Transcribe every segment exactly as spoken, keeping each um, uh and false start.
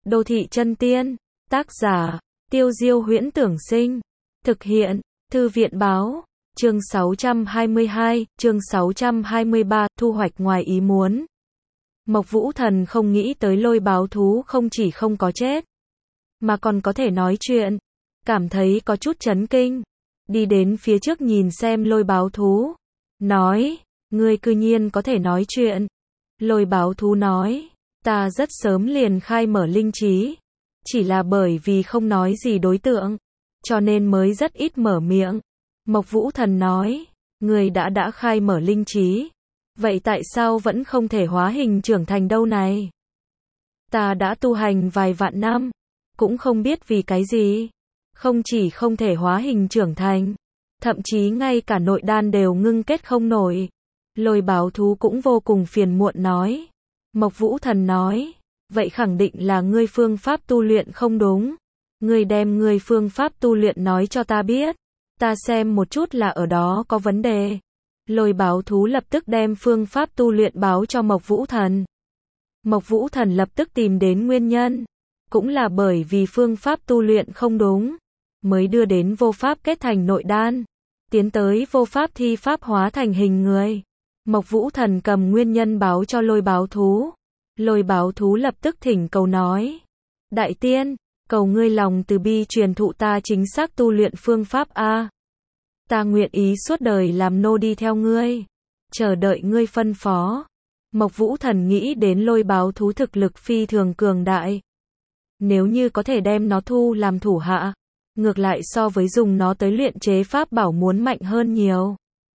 Đô thị chân tiên, tác giả, Tiêu Diêu Huyễn Tưởng Sinh, thực hiện, Thư viện Báo, chương sáu trăm hai mươi hai, chương sáu trăm hai mươi ba, thu hoạch ngoài ý muốn. Mộc Vũ Thần không nghĩ tới Lôi Báo Thú không chỉ không có chết, mà còn có thể nói chuyện, cảm thấy có chút chấn kinh, đi đến phía trước nhìn xem Lôi Báo Thú, nói, ngươi cư nhiên có thể nói chuyện. Lôi Báo Thú nói, ta rất sớm liền khai mở linh trí, chỉ là bởi vì không nói gì đối tượng, cho nên mới rất ít mở miệng. Mộc Vũ Thần nói, ngươi đã đã khai mở linh trí, vậy tại sao vẫn không thể hóa hình trưởng thành đâu này? Ta đã tu hành vài vạn năm, cũng không biết vì cái gì, không chỉ không thể hóa hình trưởng thành, thậm chí ngay cả nội đan đều ngưng kết không nổi. Lôi Báo Thú cũng vô cùng phiền muộn nói. Mộc Vũ Thần nói, vậy khẳng định là ngươi phương pháp tu luyện không đúng. Ngươi đem ngươi phương pháp tu luyện nói cho ta biết, ta xem một chút là ở đó có vấn đề. Lôi Báo Thú lập tức đem phương pháp tu luyện báo cho Mộc Vũ Thần. Mộc Vũ Thần lập tức tìm đến nguyên nhân, cũng là bởi vì phương pháp tu luyện không đúng, mới đưa đến vô pháp kết thành nội đan, tiến tới vô pháp thi pháp hóa thành hình người. Mộc Vũ Thần cầm nguyên nhân báo cho Lôi Báo Thú. Lôi Báo Thú lập tức thỉnh cầu nói, Đại Tiên, cầu ngươi lòng từ bi truyền thụ ta chính xác tu luyện phương pháp a. Ta nguyện ý suốt đời làm nô đi theo ngươi, chờ đợi ngươi phân phó. Mộc Vũ Thần nghĩ đến Lôi Báo Thú thực lực phi thường cường đại, nếu như có thể đem nó thu làm thủ hạ, ngược lại so với dùng nó tới luyện chế pháp bảo muốn mạnh hơn nhiều.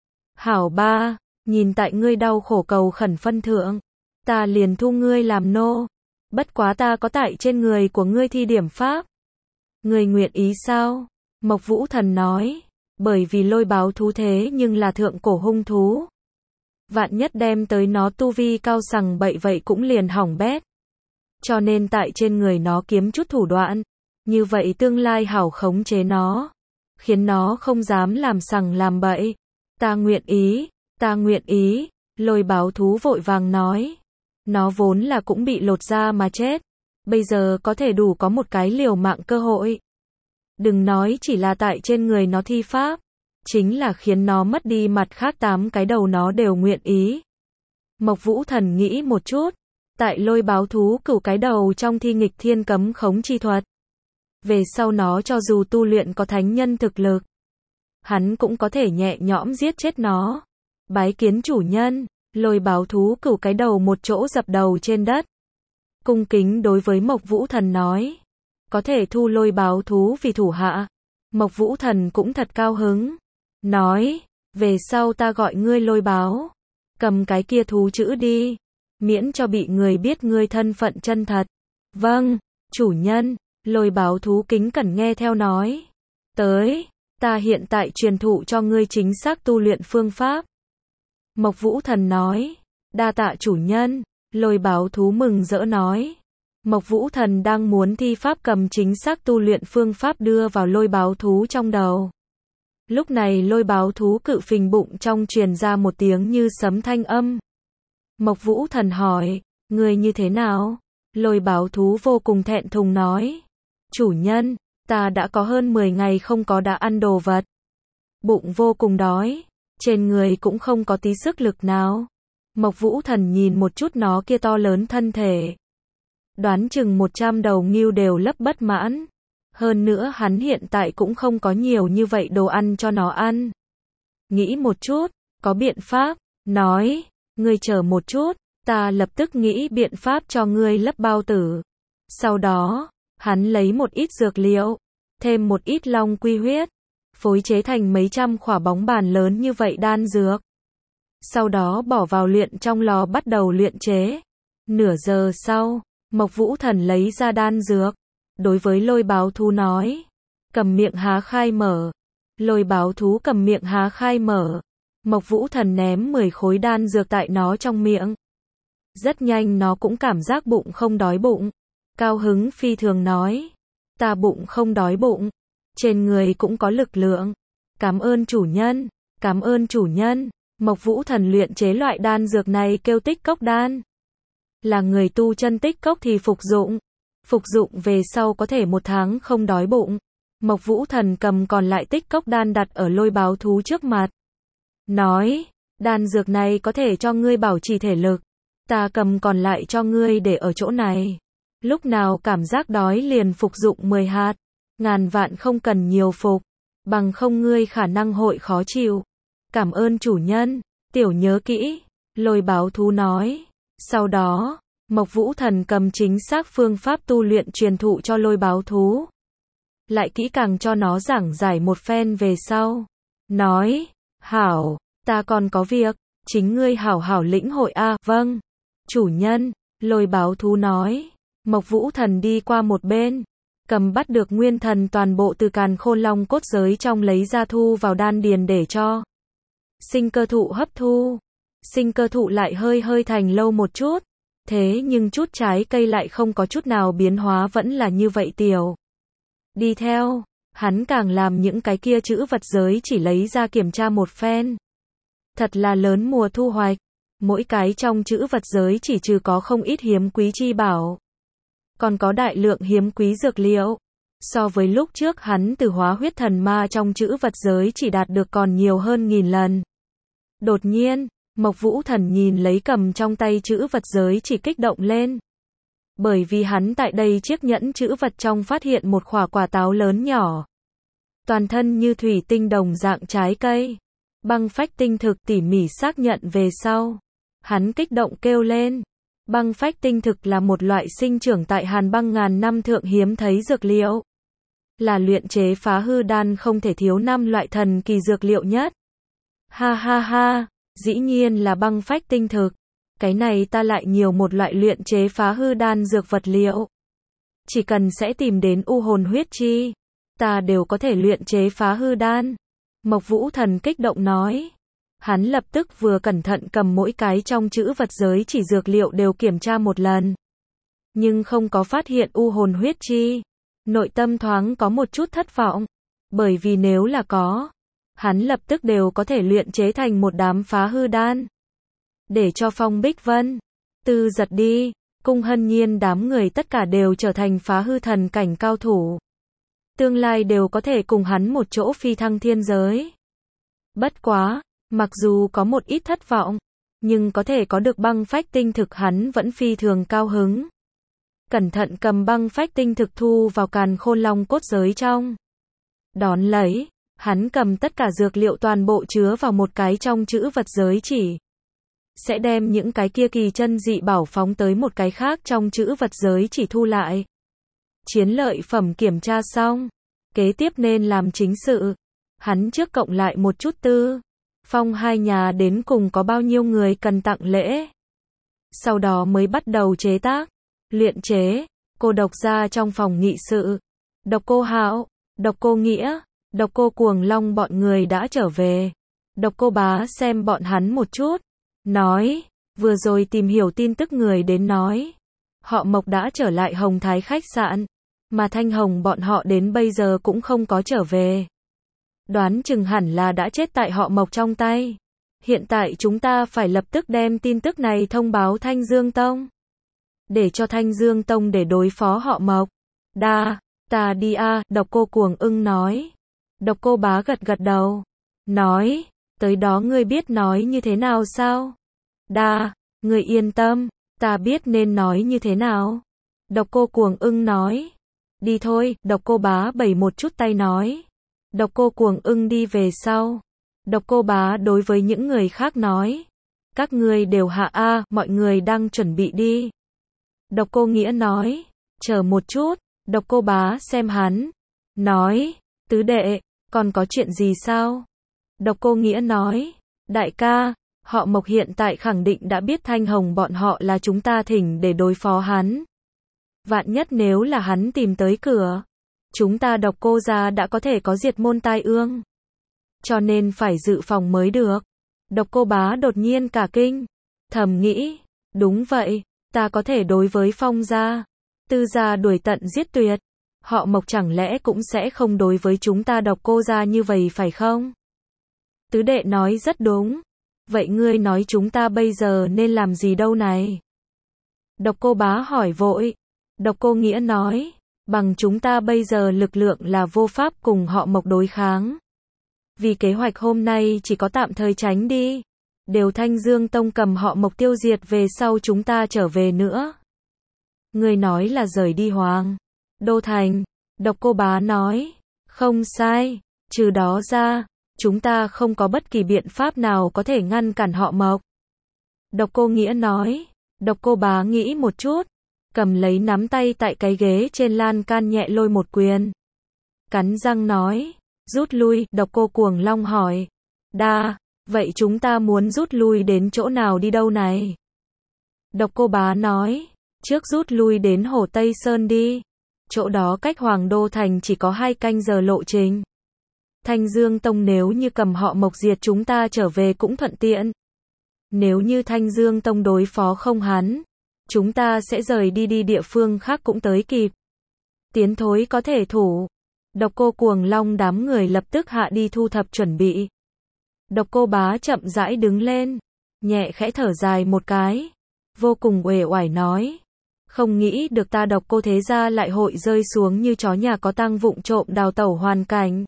Hảo ba, nhìn tại ngươi đau khổ cầu khẩn phân thượng, ta liền thu ngươi làm nô, bất quá ta có tại trên người của ngươi thi điểm pháp. Ngươi nguyện ý sao? Mộc Vũ Thần nói, bởi vì Lôi Báo Thú thế nhưng là thượng cổ hung thú, vạn nhất đem tới nó tu vi cao sằng bậy vậy cũng liền hỏng bét, cho nên tại trên người nó kiếm chút thủ đoạn, như vậy tương lai hảo khống chế nó, khiến nó không dám làm sằng làm bậy. Ta nguyện ý, ta nguyện ý. Lôi Báo Thú vội vàng nói, nó vốn là cũng bị lột da mà chết, bây giờ có thể đủ có một cái liều mạng cơ hội. Đừng nói chỉ là tại trên người nó thi pháp, chính là khiến nó mất đi mặt khác tám cái đầu nó đều nguyện ý. Mộc Vũ Thần nghĩ một chút, tại Lôi Báo Thú cửu cái đầu trong thi nghịch thiên cấm khống chi thuật, về sau nó cho dù tu luyện có thánh nhân thực lực, hắn cũng có thể nhẹ nhõm giết chết nó. Bái kiến chủ nhân. Lôi Báo Thú cửu cái đầu một chỗ dập đầu trên đất, cung kính đối với Mộc Vũ Thần nói, có thể thu Lôi Báo Thú vì thủ hạ. Mộc Vũ Thần cũng thật cao hứng, nói, về sau ta gọi ngươi Lôi Báo, cầm cái kia thú chữ đi, miễn cho bị người biết ngươi thân phận chân thật. Vâng, chủ nhân. Lôi Báo Thú kính cẩn nghe theo nói, tới, ta hiện tại truyền thụ cho ngươi chính xác tu luyện phương pháp. Mộc Vũ Thần nói, đa tạ chủ nhân. Lôi Báo Thú mừng rỡ nói. Mộc Vũ Thần đang muốn thi pháp cầm chính xác tu luyện phương pháp đưa vào Lôi Báo Thú trong đầu. Lúc này Lôi Báo Thú cự phình bụng trong truyền ra một tiếng như sấm thanh âm. Mộc Vũ Thần hỏi, ngươi như thế nào? Lôi Báo Thú vô cùng thẹn thùng nói, chủ nhân, ta đã có hơn mười ngày không có đã ăn đồ vật, bụng vô cùng đói, trên người cũng không có tí sức lực nào. Mộc Vũ Thần nhìn một chút nó kia to lớn thân thể, đoán chừng một trăm đầu ngưu đều lấp bất mãn. Hơn nữa hắn hiện tại cũng không có nhiều như vậy đồ ăn cho nó ăn. Nghĩ một chút, có biện pháp, nói, ngươi chờ một chút, ta lập tức nghĩ biện pháp cho ngươi lấp bao tử. Sau đó, hắn lấy một ít dược liệu, thêm một ít long quy huyết, phối chế thành mấy trăm khỏa bóng bàn lớn như vậy đan dược. Sau đó bỏ vào luyện trong lò bắt đầu luyện chế. Nửa giờ sau, Mộc Vũ Thần lấy ra đan dược, đối với Lôi Báo Thú nói, cầm miệng há khai mở. Lôi Báo Thú cầm miệng há khai mở, Mộc Vũ Thần ném mười khối đan dược tại nó trong miệng. Rất nhanh nó cũng cảm giác bụng không đói bụng, cao hứng phi thường nói, ta bụng không đói bụng, trên người cũng có lực lượng, cảm ơn chủ nhân, cảm ơn chủ nhân. Mộc Vũ Thần luyện chế loại đan dược này kêu Tích Cốc đan, là người tu chân tích cốc thì phục dụng, Phục dụng về sau có thể một tháng không đói bụng. Mộc Vũ Thần cầm còn lại tích cốc đan đặt ở Lôi Báo Thú trước mặt. Nói, đan dược này có thể cho ngươi bảo trì thể lực. Ta cầm còn lại cho ngươi để ở chỗ này. Lúc nào cảm giác đói liền phục dụng mười hạt. Ngàn vạn không cần nhiều phục. Bằng không ngươi khả năng hội khó chịu. Cảm ơn chủ nhân, tiểu nhớ kỹ. Lôi Báo Thú nói. Sau đó, Mộc Vũ Thần cầm chính xác phương pháp tu luyện truyền thụ cho Lôi Báo Thú. Lại kỹ càng cho nó giảng giải một phen về sau. Nói, hảo, ta còn có việc, chính ngươi hảo hảo lĩnh hội a. Vâng, chủ nhân, Lôi Báo Thú nói. Mộc Vũ Thần đi qua một bên, cầm bắt được nguyên thần toàn bộ từ Càn Khôn Long cốt giới trong lấy ra thu vào đan điền để cho sinh cơ thụ hấp thu. Sinh cơ thụ lại hơi hơi thành lâu một chút, thế nhưng chút trái cây lại không có chút nào biến hóa, vẫn là như vậy tiểu. Đi theo, hắn càng làm những cái kia chữ vật giới chỉ lấy ra kiểm tra một phen. Thật là lớn mùa thu hoạch, mỗi cái trong chữ vật giới chỉ trừ có không ít hiếm quý chi bảo, còn có đại lượng hiếm quý dược liệu. So với lúc trước hắn từ hóa huyết thần ma trong chữ vật giới chỉ đạt được còn nhiều hơn nghìn lần. Đột nhiên, Mộc Vũ Thần nhìn lấy cầm trong tay chữ vật giới chỉ kích động lên. Bởi vì hắn tại đây chiếc nhẫn chữ vật trong phát hiện một quả quả táo lớn nhỏ. Toàn thân như thủy tinh đồng dạng trái cây. Băng phách tinh thực tỉ mỉ xác nhận về sau. Hắn kích động kêu lên. Băng phách tinh thực là một loại sinh trưởng tại hàn băng ngàn năm thượng hiếm thấy dược liệu. Là luyện chế phá hư đan không thể thiếu năm loại thần kỳ dược liệu nhất. Ha ha ha, dĩ nhiên là băng phách tinh thực. Cái này ta lại nhiều một loại luyện chế phá hư đan dược vật liệu. Chỉ cần sẽ tìm đến u hồn huyết chi, ta đều có thể luyện chế phá hư đan. Mộc Vũ Thần kích động nói. Hắn lập tức vừa cẩn thận cầm mỗi cái trong chữ vật giới chỉ dược liệu đều kiểm tra một lần. Nhưng không có phát hiện u hồn huyết chi. Nội tâm thoáng có một chút thất vọng. Bởi vì nếu là có, hắn lập tức đều có thể luyện chế thành một đám phá hư đan. Để cho Phong Bích Vân, Tư Giật đi, Cung Hân Nhiên đám người tất cả đều trở thành phá hư thần cảnh cao thủ. Tương lai đều có thể cùng hắn một chỗ phi thăng thiên giới. Bất quá, mặc dù có một ít thất vọng, nhưng có thể có được băng phách tinh thực hắn vẫn phi thường cao hứng. Cẩn thận cầm băng phách tinh thực thu vào Càn Khôn Long cốt giới trong. Đón lấy, hắn cầm tất cả dược liệu toàn bộ chứa vào một cái trong chữ vật giới chỉ. Sẽ đem những cái kia kỳ chân dị bảo phóng tới một cái khác trong chữ vật giới chỉ thu lại. Chiến lợi phẩm kiểm tra xong, kế tiếp nên làm chính sự. Hắn trước cộng lại một chút tư. Phong hai nhà đến cùng có bao nhiêu người cần tặng lễ. Sau đó mới bắt đầu chế tác, luyện chế. Cô Độc gia trong phòng nghị sự. Độc Cô Hạo, Độc Cô Nghĩa, Độc Cô Cuồng Long bọn người đã trở về. Độc Cô Bá xem bọn hắn một chút. Nói, vừa rồi tìm hiểu tin tức người đến nói. Họ Mộc đã trở lại Hồng Thái khách sạn. Mà Thanh Hồng bọn họ đến bây giờ cũng không có trở về. Đoán chừng hẳn là đã chết tại họ Mộc trong tay. Hiện tại chúng ta phải lập tức đem tin tức này thông báo Thanh Dương Tông. Để cho Thanh Dương Tông để đối phó họ Mộc. Đa, ta đi a. Độc Cô Cuồng ưng nói. Độc Cô Bá gật gật đầu. Nói, tới đó ngươi biết nói như thế nào sao? Đa, ngươi yên tâm, ta biết nên nói như thế nào. Độc Cô Cuồng ưng nói. Đi thôi, Độc Cô Bá bày một chút tay nói. Độc Cô Cuồng ưng đi về sau. Độc Cô Bá đối với những người khác nói. Các ngươi đều hạ a, mọi người đang chuẩn bị đi. Độc Cô Nghĩa nói. Chờ một chút, Độc Cô Bá xem hắn. Nói, tứ đệ, còn có chuyện gì sao? Độc Cô Nghĩa nói. Đại ca, họ Mộc hiện tại khẳng định đã biết Thanh Hồng bọn họ là chúng ta thỉnh để đối phó hắn. Vạn nhất nếu là hắn tìm tới cửa, chúng ta Độc Cô gia đã có thể có diệt môn tai ương. Cho nên phải dự phòng mới được. Độc Cô Bá đột nhiên cả kinh. Thầm nghĩ, đúng vậy, ta có thể đối với Phong gia, Tư gia đuổi tận giết tuyệt. Họ Mộc chẳng lẽ cũng sẽ không đối với chúng ta Độc Cô gia như vậy phải không? Tứ đệ nói rất đúng. Vậy ngươi nói chúng ta bây giờ nên làm gì đâu này? Độc Cô Bá hỏi vội. Độc Cô Nghĩa nói, bằng chúng ta bây giờ lực lượng là vô pháp cùng họ Mộc đối kháng. Vì kế hoạch hôm nay chỉ có tạm thời tránh đi. Đều Thanh Dương Tông cầm họ Mộc tiêu diệt về sau chúng ta trở về nữa. Người nói là rời đi Hoàng Đô Thành. Độc Cô Bá nói, không sai, trừ đó ra, chúng ta không có bất kỳ biện pháp nào có thể ngăn cản họ Mộc. Độc Cô Nghĩa nói, Độc Cô Bá nghĩ một chút, cầm lấy nắm tay tại cái ghế trên lan can nhẹ lôi một quyền. Cắn răng nói, rút lui. Độc Cô Cuồng Long hỏi, đa, vậy chúng ta muốn rút lui đến chỗ nào đi đâu này? Độc Cô Bá nói, trước rút lui đến Hồ Tây Sơn đi. Chỗ đó cách Hoàng Đô Thành chỉ có hai canh giờ lộ trình. Thanh Dương Tông nếu như cầm họ Mộc diệt chúng ta trở về cũng thuận tiện. Nếu như Thanh Dương Tông đối phó không hắn, chúng ta sẽ rời đi đi địa phương khác cũng tới kịp. Tiến thối có thể thủ. Độc Cô Cuồng Long đám người lập tức hạ đi thu thập chuẩn bị. Độc Cô Bá chậm rãi đứng lên, nhẹ khẽ thở dài một cái, vô cùng uể oải nói, không nghĩ được ta Độc Cô thế gia lại hội rơi xuống như chó nhà có tang vụng trộm đào tẩu hoàn cảnh.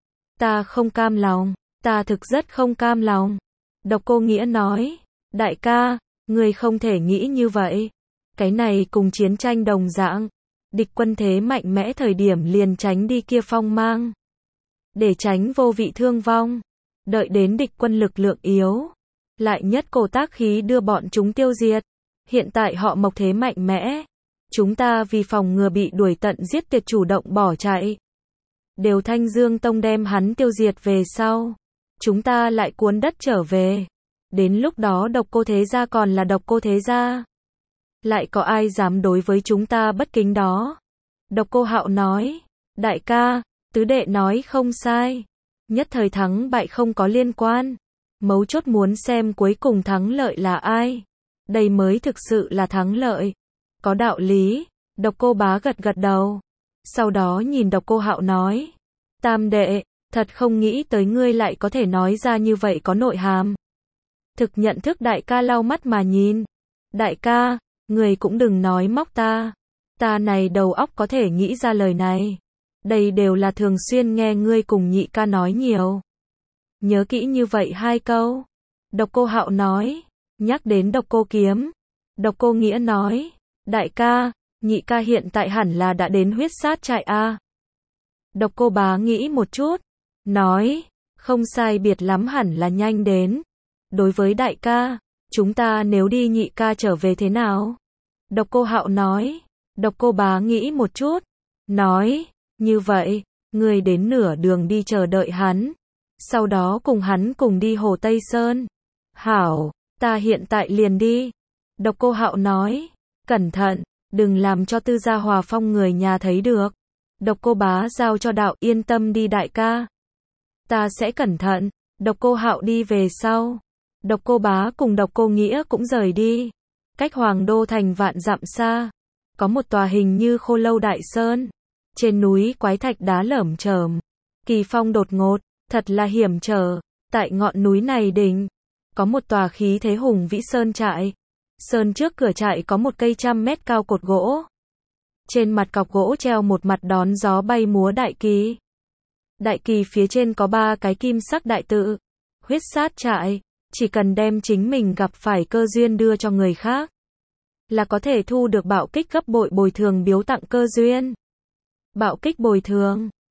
Ta không cam lòng, ta thực rất không cam lòng. Độc Cô Nghĩa nói, đại ca, người không thể nghĩ như vậy. Cái này cùng chiến tranh đồng dạng. Địch quân thế mạnh mẽ thời điểm liền tránh đi kia phong mang. Để tránh vô vị thương vong. Đợi đến địch quân lực lượng yếu. Lại nhất cổ tác khí đưa bọn chúng tiêu diệt. Hiện tại họ Mộc thế mạnh mẽ. Chúng ta vì phòng ngừa bị đuổi tận giết tuyệt chủ động bỏ chạy. Đều Thanh Dương Tông đem hắn tiêu diệt về sau. Chúng ta lại cuốn đất trở về. Đến lúc đó Độc Cô thế gia còn là Độc Cô thế gia. Lại có ai dám đối với chúng ta bất kính đó? Độc Cô Hạo nói, đại ca, tứ đệ nói không sai. Nhất thời thắng bại không có liên quan. Mấu chốt muốn xem cuối cùng thắng lợi là ai. Đây mới thực sự là thắng lợi. Có đạo lý. Độc Cô Bá gật gật đầu. Sau đó nhìn Độc Cô Hạo nói, tam đệ, thật không nghĩ tới ngươi lại có thể nói ra như vậy có nội hàm. Thực nhận thức đại ca lau mắt mà nhìn. Đại ca, người cũng đừng nói móc ta. Ta này đầu óc có thể nghĩ ra lời này. Đây đều là thường xuyên nghe ngươi cùng nhị ca nói nhiều. Nhớ kỹ như vậy hai câu. Độc Cô Hạo nói, nhắc đến Độc Cô Kiếm. Độc Cô Nghĩa nói, đại ca, nhị ca hiện tại hẳn là đã đến huyết sát trại a. Độc Cô Bá nghĩ một chút, nói, không sai biệt lắm hẳn là nhanh đến. Đối với đại ca, chúng ta nếu đi nhị ca trở về thế nào? Độc Cô Hạo nói. Độc Cô Bá nghĩ một chút, nói, như vậy, ngươi đến nửa đường đi chờ đợi hắn, sau đó cùng hắn cùng đi Hồ Tây Sơn. Hảo, ta hiện tại liền đi. Độc Cô Hạo nói, cẩn thận, đừng làm cho Tư Gia Hòa Phong người nhà thấy được. Độc Cô Bá giao cho đạo, yên tâm đi đại ca. Ta sẽ cẩn thận. Độc Cô Hạo đi về sau. Độc Cô Bá cùng Độc Cô Nghĩa cũng rời đi. Cách Hoàng Đô Thành vạn dặm xa, có một tòa hình như khô lâu đại sơn. Trên núi quái thạch đá lởm chởm, kỳ phong đột ngột, thật là hiểm trở. Tại ngọn núi này đỉnh, có một tòa khí thế hùng vĩ sơn trại. Sơn trước cửa trại có một cây trăm mét cao cột gỗ. Trên mặt cọc gỗ treo một mặt đón gió bay múa đại kỳ. Đại kỳ phía trên có ba cái kim sắc đại tự. Huyết sát trại, chỉ cần đem chính mình gặp phải cơ duyên đưa cho người khác, là có thể thu được bạo kích gấp bội bồi thường biếu tặng cơ duyên. Bạo kích bồi thường,